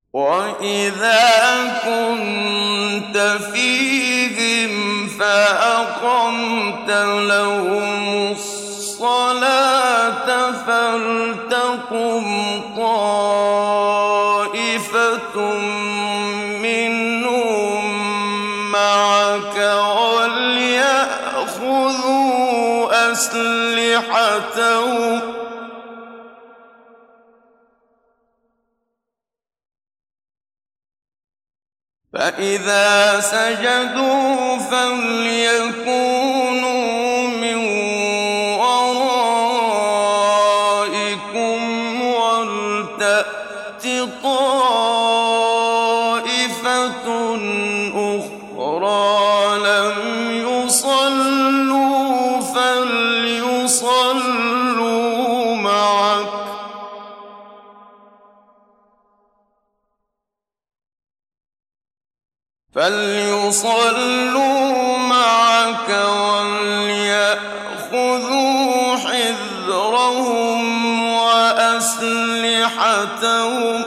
وَإِذَا كُنتَ فِيهِمْ فَأَقَمْتَ لَهُمُ الصَّلَاةَ فَلْتَقُمْ طَائِفَةٌ مِّنْهُم مَّعَكَ وَلْيَأْخُذُوا أَسْلِحَتَهُمْ ۖ فَإِذَا سَجَدُوا فَلْيَكُونُوا مِن وَرَائِكُمْ وَلْتَأْتِ طَائِفَةٌ أُخْرَىٰ لَمْ يُصَلُّوا فَلْيُصَلُّوا مَعَكَ وَلْيَأْخُذُوا حِذْرَهُمْ وَأَسْلِحَتَهُمْ ۗ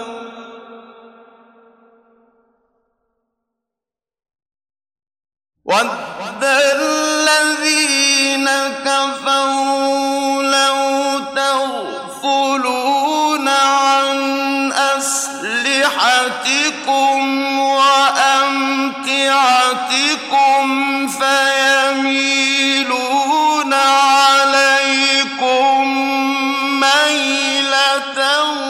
وَدَّ الَّذِينَ كَفَرُوا لَوْ تَغْفُلُونَ عَنْ أَسْلِحَتِكُمْ وَأَمْتِعَتِكُمْ فَيَمِيلُونَ عَلَيْكُم مَّيْلَةً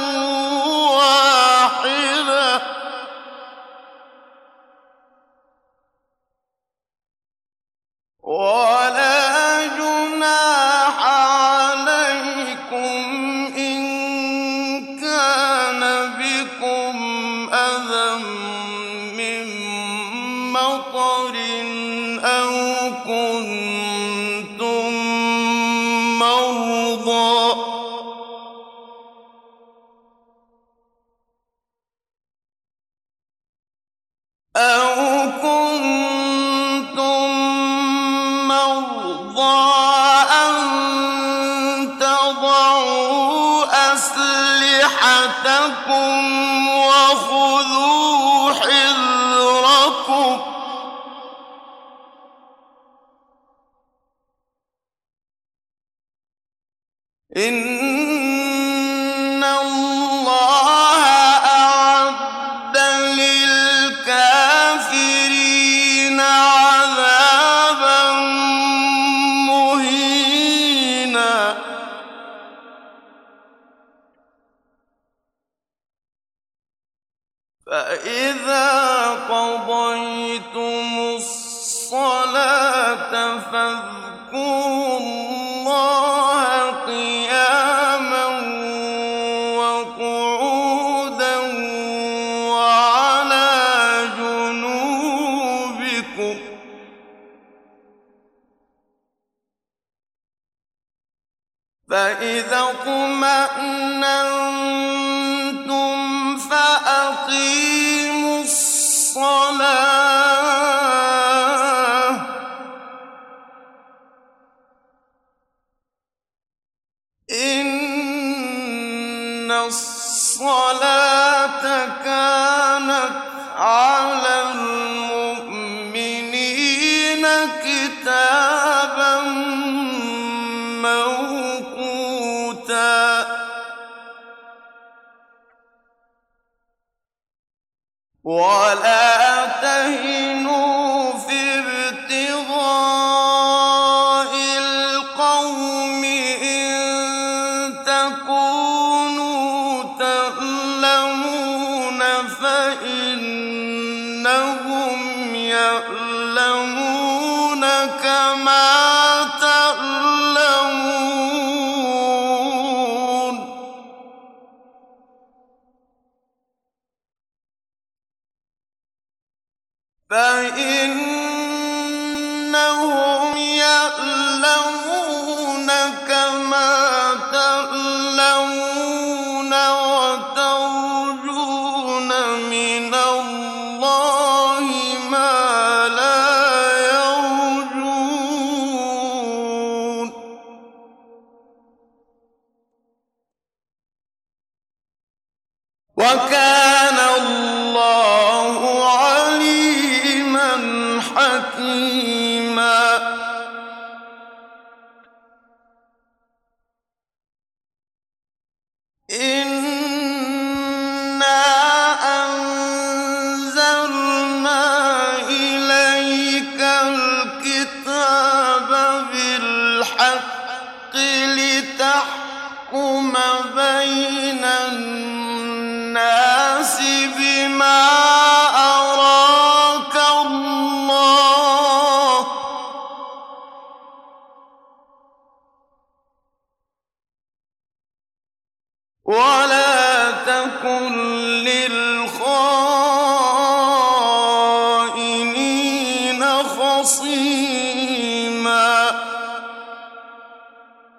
وَاحِدَةً ۚ وَلَا جُنَاحَ عَلَيْكُمْ إِن كَانَ بِكُمْ أَذًى مِّن مَّطَرٍ أَوْ كُنتُم مَّرْضَىٰ أَن تَضَعُوا أَسْلِحَتَكُمْ وَخُذُوا حِذْرَكُمْ ۗ إِنَّ اللَّهَ أَعَدَّ لِلْكَافِرِينَ عَذَابًا مُّهِينًا. فَإِذَا قَضَيْتُمُ الصَّلَاةَ فَاذْكُرُوا اللَّهَ قِيَامًا وَقُعُودًا وَعَلَىٰ جُنُوبِكُمْ ۚ فَإِذَا اطْمَأْنَنتُمْ فَأَقِيمُوا الصَّلَاةَ ۚ إِنَّ الصَّلَاةَ كَانَتْ عَلَى الْمُؤْمِنِينَ كِتَابًا مَّوْقُوتًا. وَلَا تَهِنُوا فِي ابْتِغَاءِ الْقَوْمِ إِن تَكُونُوا تَأْلَمُونَ فَإِنَّهُمْ يَأْلَمُونَ كَمَا تَأْلَمُونَ ۖ فَإِنَّهُمْ يَأْلَمُونَ كَمَا تَأْلَمُونَ وَتَرْجُونَ مِنَ اللَّهِ مَا لَا يَرْجُونَ ۗ وَكَانَ إِنَّا أَنزَلْنَا إِلَيْكَ الْكِتَابَ بِالْحَقِّ لِتَحْكُمَ بَيْنَ النَّاسِ بِمَا أَرَاكَ اللَّهُ ۚ وَلَا